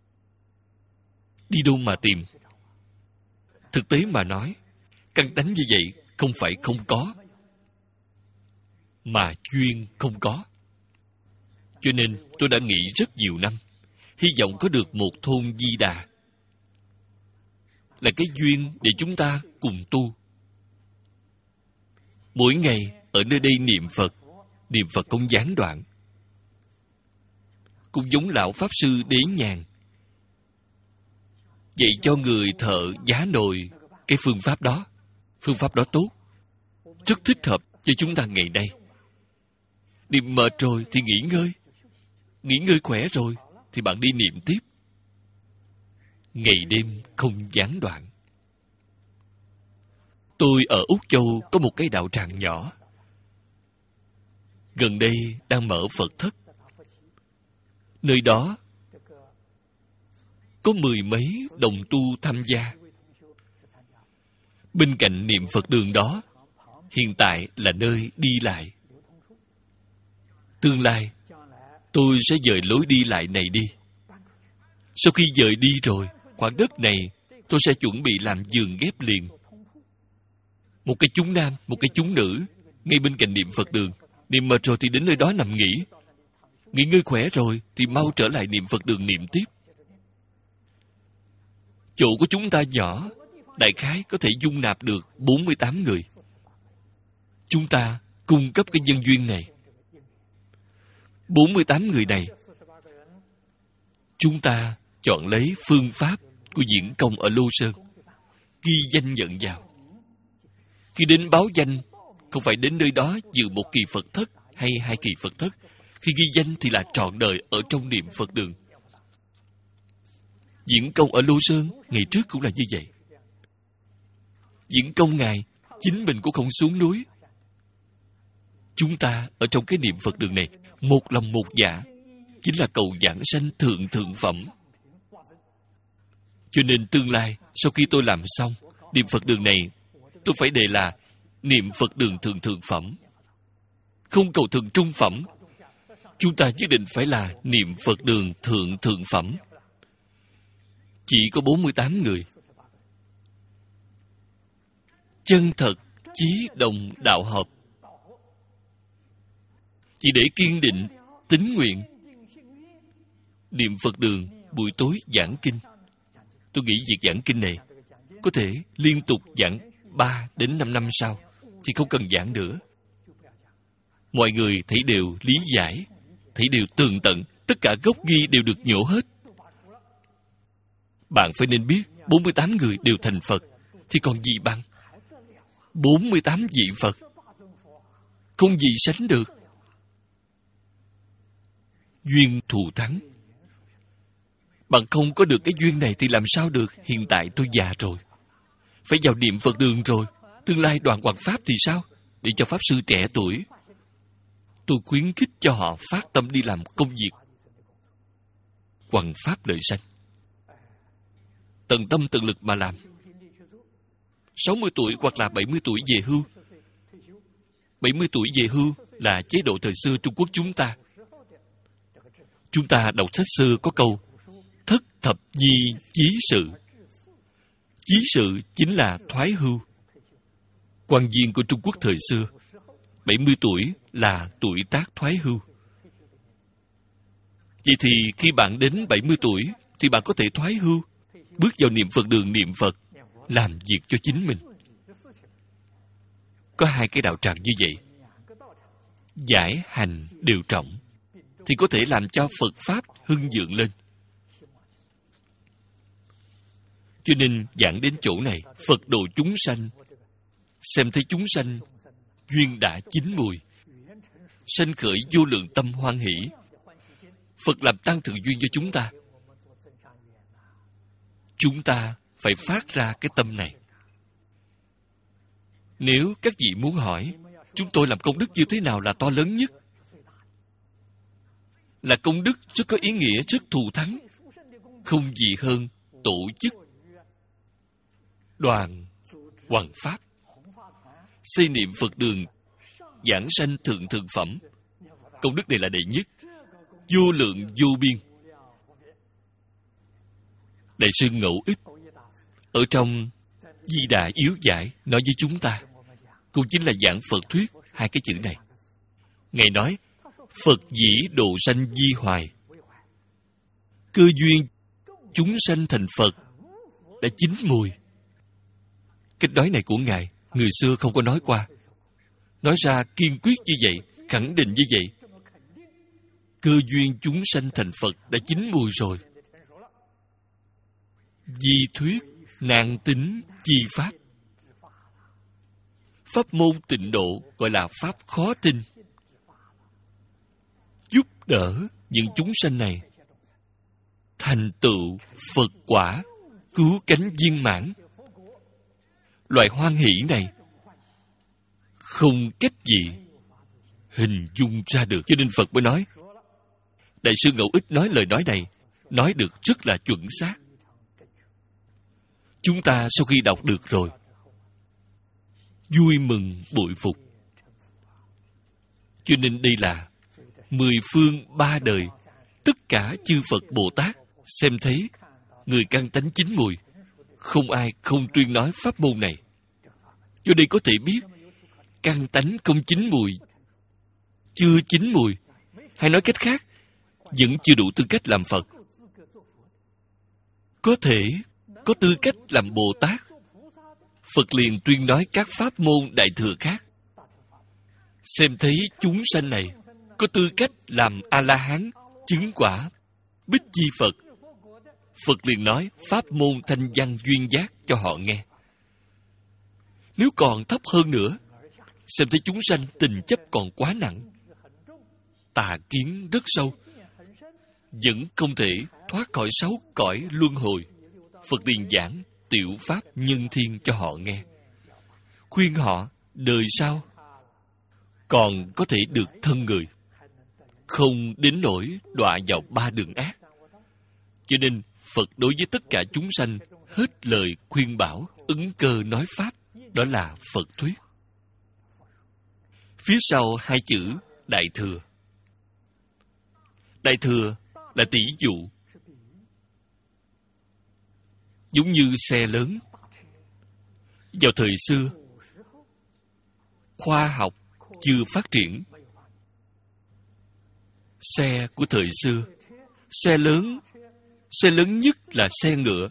đi đâu mà tìm? Thực tế mà nói, căn tánh như vậy không phải không có, mà duyên không có. Cho nên tôi đã nghĩ rất nhiều năm, hy vọng có được một thôn Di Đà, là cái duyên để chúng ta cùng tu. Mỗi ngày ở nơi đây niệm Phật, niệm Phật không gián đoạn. Cũng giống lão Pháp Sư Đế Nhàn dạy cho người thợ giá nồi cái phương pháp đó. Phương pháp đó tốt, rất thích hợp cho chúng ta ngày nay. Niệm mệt rồi thì nghỉ ngơi, nghỉ ngơi khỏe rồi thì bạn đi niệm tiếp. Ngày đêm không gián đoạn. Tôi ở Úc Châu có một cái đạo tràng nhỏ. Gần đây đang mở Phật thất. Nơi đó có mười mấy đồng tu tham gia. Bên cạnh niệm Phật đường đó, hiện tại là nơi đi lại. Tương lai, tôi sẽ dời lối đi lại này đi. Sau khi dời đi rồi, khoảng đất này tôi sẽ chuẩn bị làm giường ghép liền. Một cái chúng nam, một cái chúng nữ, ngay bên cạnh niệm Phật đường. Niệm mệt rồi thì đến nơi đó nằm nghỉ. Nghỉ ngơi khỏe rồi thì mau trở lại niệm Phật đường niệm tiếp. Chỗ của chúng ta nhỏ, đại khái có thể dung nạp được bốn mươi tám người. Chúng ta cung cấp cái nhân duyên này. bốn mươi tám người này, chúng ta chọn lấy phương pháp của diễn công ở Lô Sơn, ghi danh nhận vào. Khi đến báo danh, không phải đến nơi đó dự một kỳ Phật thất hay hai kỳ Phật thất. Khi ghi danh thì là trọn đời ở trong niệm Phật đường. Diễn công ở Lô Sơn ngày trước cũng là như vậy. Diễn công Ngài chính mình cũng không xuống núi. Chúng ta ở trong cái niệm Phật đường này, một lòng một dạ, chính là cầu giảng sanh thượng thượng phẩm. Cho nên tương lai, sau khi tôi làm xong niệm Phật đường này, tôi phải đề là niệm Phật đường thượng thượng phẩm. Không cầu thượng trung phẩm. Chúng ta nhất định phải là niệm Phật đường thượng thượng phẩm. Chỉ có bốn mươi tám người. Chân thật chí đồng đạo hợp. Chỉ để kiên định tín nguyện, niệm Phật đường buổi tối giảng kinh. Tôi nghĩ việc giảng kinh này có thể liên tục giảng ba đến năm năm sau thì không cần giảng nữa. Mọi người thấy đều lý giải, thấy đều tường tận, tất cả gốc ghi đều được nhổ hết. Bạn phải nên biết bốn mươi tám người đều thành Phật thì còn gì bằng bốn mươi tám vị Phật. Không gì sánh được. Duyên thù thắng. Bạn không có được cái duyên này thì làm sao được? Hiện tại tôi già rồi, phải vào niệm Phật đường rồi. Tương lai đoạn hoằng pháp thì sao? Để cho Pháp Sư trẻ tuổi. Tôi khuyến khích cho họ phát tâm đi làm công việc hoằng pháp lợi sanh. Tận tâm tận lực mà làm. sáu mươi tuổi hoặc là bảy mươi tuổi về hưu. bảy mươi tuổi về hưu là chế độ thời xưa Trung Quốc chúng ta. Chúng ta đọc sách xưa có câu thất thập nhi chí sự. Chí sự chính là thoái hưu. Quan viên của Trung Quốc thời xưa, bảy mươi tuổi là tuổi tác thoái hưu. Vậy thì khi bạn đến bảy mươi tuổi thì bạn có thể thoái hưu, bước vào niệm Phật đường niệm Phật, làm việc cho chính mình. Có hai cái đạo tràng như vậy, giải hành đều trọng, thì có thể làm cho Phật Pháp hưng vượng lên. Cho nên giảng đến chỗ này, Phật độ chúng sanh, xem thấy chúng sanh duyên đã chín mùi, sanh khởi vô lượng tâm hoan hỷ. Phật làm tăng thượng duyên cho chúng ta. Chúng ta phải phát ra cái tâm này. Nếu các vị muốn hỏi, chúng tôi làm công đức như thế nào là to lớn nhất? Là công đức rất có ý nghĩa, rất thù thắng. Không gì hơn tổ chức đoàn hoằng pháp, xây niệm Phật đường, giảng sanh thượng thượng phẩm. Công đức này là đệ nhất, vô lượng vô biên. Đại sư Ngẫu Ích ở trong Di Đà Yếu Giải nói với chúng ta, cũng chính là giảng Phật thuyết hai cái chữ này. Ngài nói, Phật dĩ độ sanh di hoài. Cơ duyên chúng sanh thành Phật đã chín mùi. Cách nói này của Ngài, người xưa không có nói qua. Nói ra kiên quyết như vậy, khẳng định như vậy. Cơ duyên chúng sanh thành Phật đã chín mùi rồi. Di thuyết nan tính chi pháp. Pháp môn tịnh độ gọi là pháp khó tin. Giúp đỡ những chúng sanh này thành tựu Phật quả, cứu cánh viên mãn. Loại hoan hỷ này không cách gì hình dung ra được. Cho nên Phật mới nói, Đại sư Ngẫu Ích nói lời nói này, nói được rất là chuẩn xác. Chúng ta sau khi đọc được rồi, vui mừng bội phục. Cho nên đây là mười phương ba đời, tất cả chư Phật Bồ Tát xem thấy người căn tánh chín mùi, không ai không tuyên nói pháp môn này. Cho đây có thể biết căn tánh không chín mùi, chưa chín mùi, hay nói cách khác, vẫn chưa đủ tư cách làm Phật. Có thể có tư cách làm Bồ Tát, Phật liền tuyên nói các pháp môn đại thừa khác. Xem thấy chúng sanh này có tư cách làm A-la-hán, chứng quả, Bích Chi Phật, Phật liền nói pháp môn thanh văn duyên giác cho họ nghe. Nếu còn thấp hơn nữa, xem thấy chúng sanh tình chấp còn quá nặng, tà kiến rất sâu, vẫn không thể thoát khỏi sáu cõi luân hồi, Phật liền giảng tiểu pháp nhân thiên cho họ nghe, khuyên họ đời sau còn có thể được thân người, không đến nỗi đọa vào ba đường ác. Cho nên Phật đối với tất cả chúng sanh hết lời khuyên bảo, ứng cơ nói pháp, đó là Phật thuyết. Phía sau hai chữ Đại Thừa. Đại Thừa là tỷ dụ, giống như xe lớn. Vào thời xưa, khoa học chưa phát triển. Xe của thời xưa, xe lớn, xe lớn nhất là xe ngựa.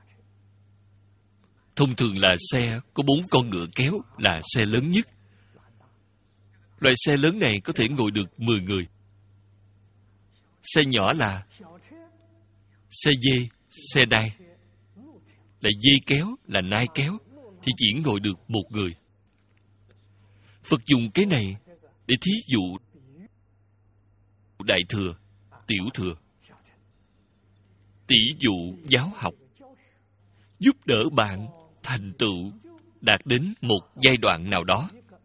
Thông thường là xe có bốn con ngựa kéo là xe lớn nhất. Loại xe lớn này có thể ngồi được mười người. Xe nhỏ là xe dê, xe đai. Là dê kéo, là nai kéo, thì chỉ ngồi được một người. Phật dùng cái này để thí dụ đại thừa, tiểu thừa. Tỷ dụ giáo học, giúp đỡ bạn thành tựu đạt đến một giai đoạn nào đó,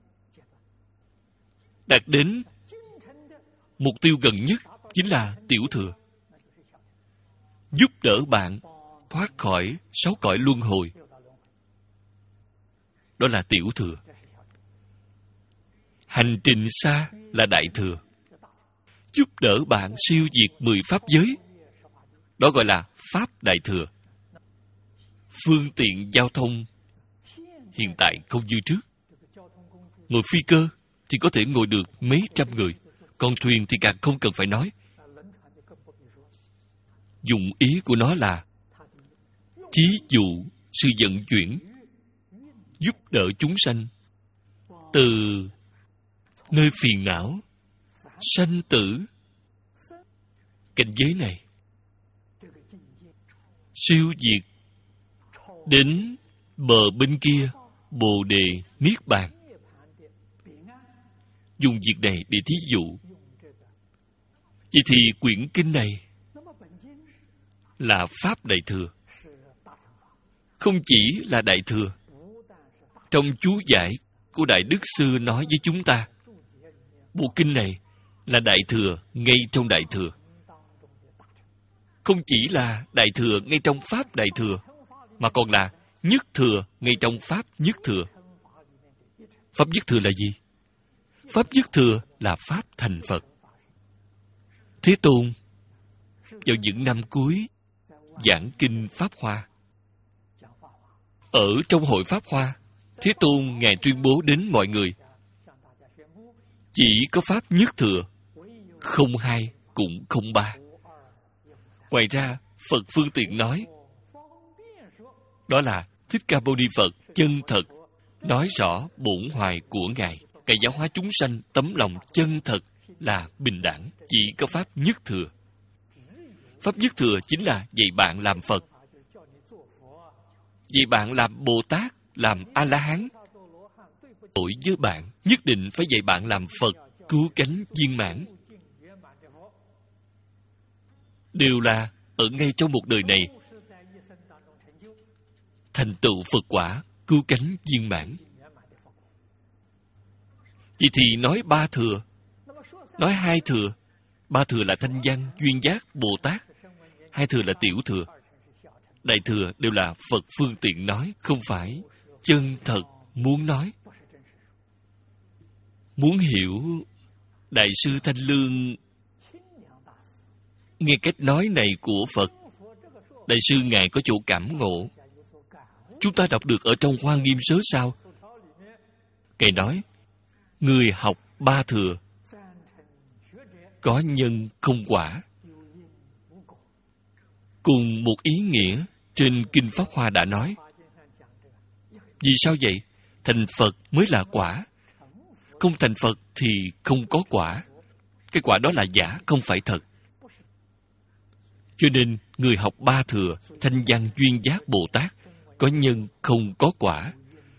đạt đến mục tiêu gần nhất chính là tiểu thừa. Giúp đỡ bạn thoát khỏi sáu cõi luân hồi, đó là tiểu thừa. Hành trình xa là đại thừa. Giúp đỡ bạn siêu diệt mười pháp giới, đó gọi là pháp đại thừa. Phương tiện giao thông hiện tại không như trước. Ngồi phi cơ thì có thể ngồi được mấy trăm người, còn thuyền thì càng không cần phải nói. Dụng ý của nó là thí dụ sự vận chuyển, giúp đỡ chúng sanh từ nơi phiền não, sanh tử, cảnh giới này siêu diệt đến bờ bên kia Bồ Đề Niết Bàn. Dùng việc này để thí dụ. Vậy thì quyển kinh này là Pháp Đại Thừa. Không chỉ là Đại Thừa. Trong chú giải của Đại Đức Sư nói với chúng ta, bộ kinh này là Đại Thừa ngay trong Đại Thừa. Không chỉ là Đại Thừa ngay trong Pháp Đại Thừa, mà còn là Nhất Thừa ngay trong Pháp Nhất Thừa. Pháp Nhất Thừa là gì? Pháp Nhất Thừa là Pháp thành Phật. Thế Tôn vào những năm cuối giảng kinh Pháp Hoa. Ở trong hội Pháp Hoa, Thế Tôn Ngài tuyên bố đến mọi người, chỉ có Pháp Nhất Thừa, không hai cũng không ba. Ngoài ra, Phật phương tiện nói, đó là Thích Ca Mâu Ni Phật chân thật nói rõ bổn hoài của Ngài. Ngài giáo hóa chúng sanh tấm lòng chân thật là bình đẳng, chỉ có Pháp Nhất Thừa. Pháp Nhất Thừa chính là dạy bạn làm Phật, dạy bạn làm Bồ Tát, làm A-la-hán. Đối với bạn, nhất định phải dạy bạn làm Phật, cứu cánh viên mãn. Đều là ở ngay trong một đời này thành tựu Phật quả, cứu cánh viên mãn. Vậy thì nói ba thừa, nói hai thừa. Ba thừa là Thanh Văn, Duyên Giác, Bồ Tát. Hai thừa là tiểu thừa. Đại thừa đều là Phật phương tiện nói, không phải chân thật muốn nói. Muốn hiểu Đại sư Thanh Lương nghe cách nói này của Phật, Đại sư Ngài có chỗ cảm ngộ. Chúng ta đọc được ở trong Hoa Nghiêm Sớ Sao. Ngài nói, người học ba thừa, có nhân không quả. Cùng một ý nghĩa trên Kinh Pháp Hoa đã nói. Vì sao vậy? Thành Phật mới là quả. Không thành Phật thì không có quả. Cái quả đó là giả, không phải thật. Cho nên, người học ba thừa, Thanh Văn, Duyên Giác, Bồ Tát, có nhân không có quả.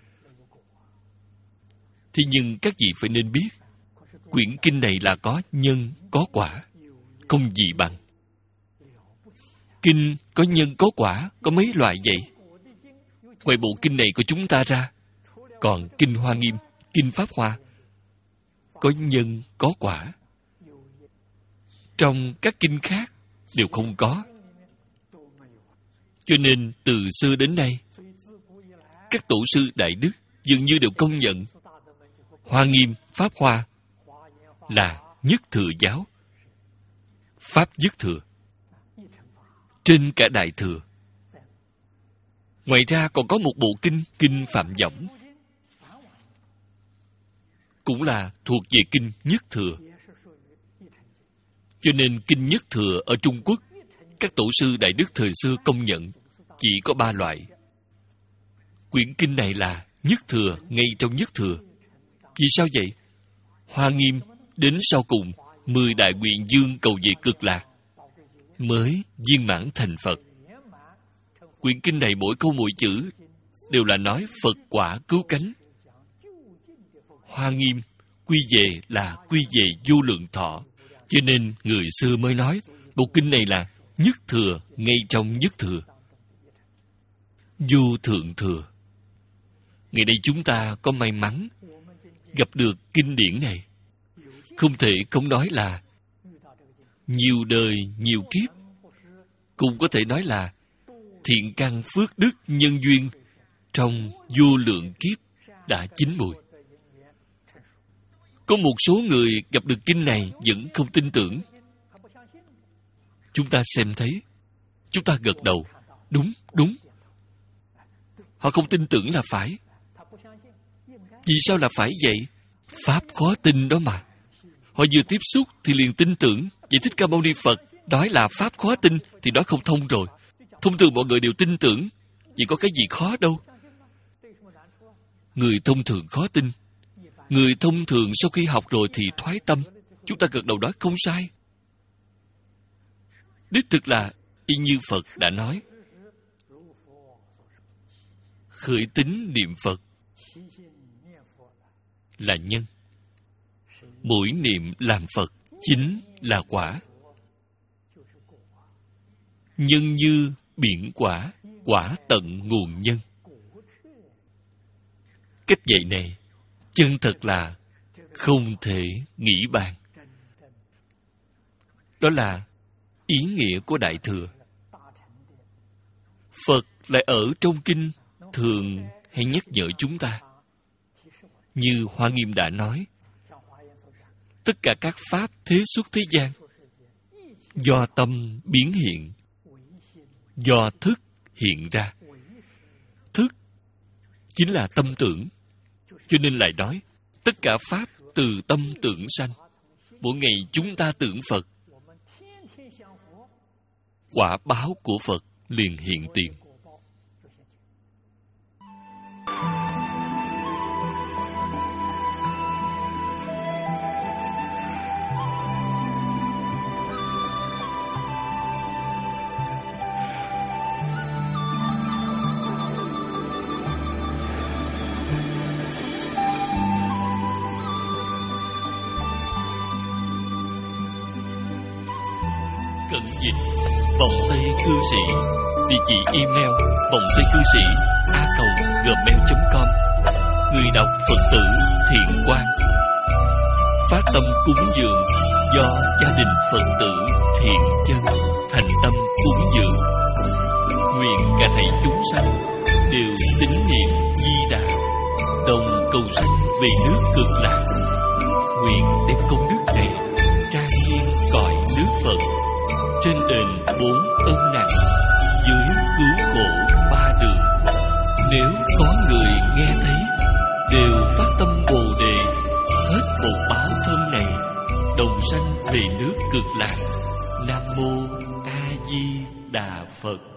Thế nhưng các vị phải nên biết, quyển kinh này là có nhân, có quả, không gì bằng. Kinh có nhân, có quả, có mấy loại vậy? Ngoài bộ kinh này của chúng ta ra, còn Kinh Hoa Nghiêm, Kinh Pháp Hoa, có nhân, có quả. Trong các kinh khác, đều không có. Cho nên, từ xưa đến nay, các tổ sư Đại Đức dường như đều công nhận Hoa Nghiêm, Pháp Hoa là nhất thừa giáo, Pháp nhất thừa, trên cả Đại thừa. Ngoài ra còn có một bộ kinh, Kinh Phạm Võng. cũng là thuộc về kinh Nhất Thừa. Cho nên kinh Nhất Thừa ở Trung Quốc, các tổ sư Đại Đức thời xưa công nhận chỉ có ba loại. Quyển kinh này là Nhất Thừa ngay trong Nhất Thừa. Vì sao vậy? Hoa Nghiêm đến sau cùng, mười đại nguyện dương cầu về cực lạc, mới viên mãn thành Phật. Quyển kinh này mỗi câu mỗi chữ đều là nói Phật quả cứu cánh. Hoa Nghiêm quy về là quy về vô lượng thọ. Cho nên người xưa mới nói bộ kinh này là Nhất Thừa ngay trong Nhất Thừa. Vô thượng thừa. Ngày nay chúng ta có may mắn gặp được kinh điển này. Không thể không nói là nhiều đời, nhiều kiếp. Cũng có thể nói là thiện căn phước đức nhân duyên trong vô lượng kiếp đã chín mùi. Có một số người gặp được kinh này vẫn không tin tưởng. Chúng ta xem thấy, chúng ta gật đầu. Đúng, đúng. Họ không tin tưởng là phải. Vì sao là phải vậy? Pháp khó tin đó mà. Họ vừa tiếp xúc thì liền tin tưởng. Vậy Thích Ca Mâu Ni Phật nói là Pháp khó tin thì đó không thông rồi. Thông thường mọi người đều tin tưởng. Vậy có cái gì khó đâu. Người thông thường khó tin. Người thông thường sau khi học rồi thì thoái tâm. Chúng ta gật đầu đó không sai. Đích thực là y như Phật đã nói. Khởi tín niệm Phật là nhân. Mỗi niệm làm Phật chính là quả. Nhân như biển quả, quả tận nguồn nhân. Cách dạy này chân thật là không thể nghĩ bàn. Đó là ý nghĩa của Đại Thừa. Phật lại ở trong kinh thường hay nhắc nhở chúng ta. Như Hoa Nghiêm đã nói, tất cả các pháp thế xuất thế gian do tâm biến hiện, do thức hiện ra. Thức chính là tâm tưởng. Cho nên lại nói, tất cả pháp từ tâm tưởng sanh. Mỗi ngày chúng ta tưởng Phật, quả báo của Phật liền hiện tiền. Cận dịch vòng Tây Cư Sĩ. Địa chỉ email vòng Tây Cư Sĩ a còng gmail chấm com. Người đọc Phật tử Thiện Quang. Phát tâm cúng dường do gia đình Phật tử Thiện Chân thành tâm cúng dường. Nguyện cả thảy chúng sanh đều tín niệm Di Đà, đồng cầu sanh về nước Cực Lạc. Nguyện đem công đức này trang nghiêm cõi nước Phật, trên đền bốn ân nặng, dưới cứu khổ ba đường. Nếu có người nghe thấy, đều phát tâm Bồ Đề, hết một báo thân này, đồng sanh về nước Cực Lạc. Nam mô A Di Đà Phật.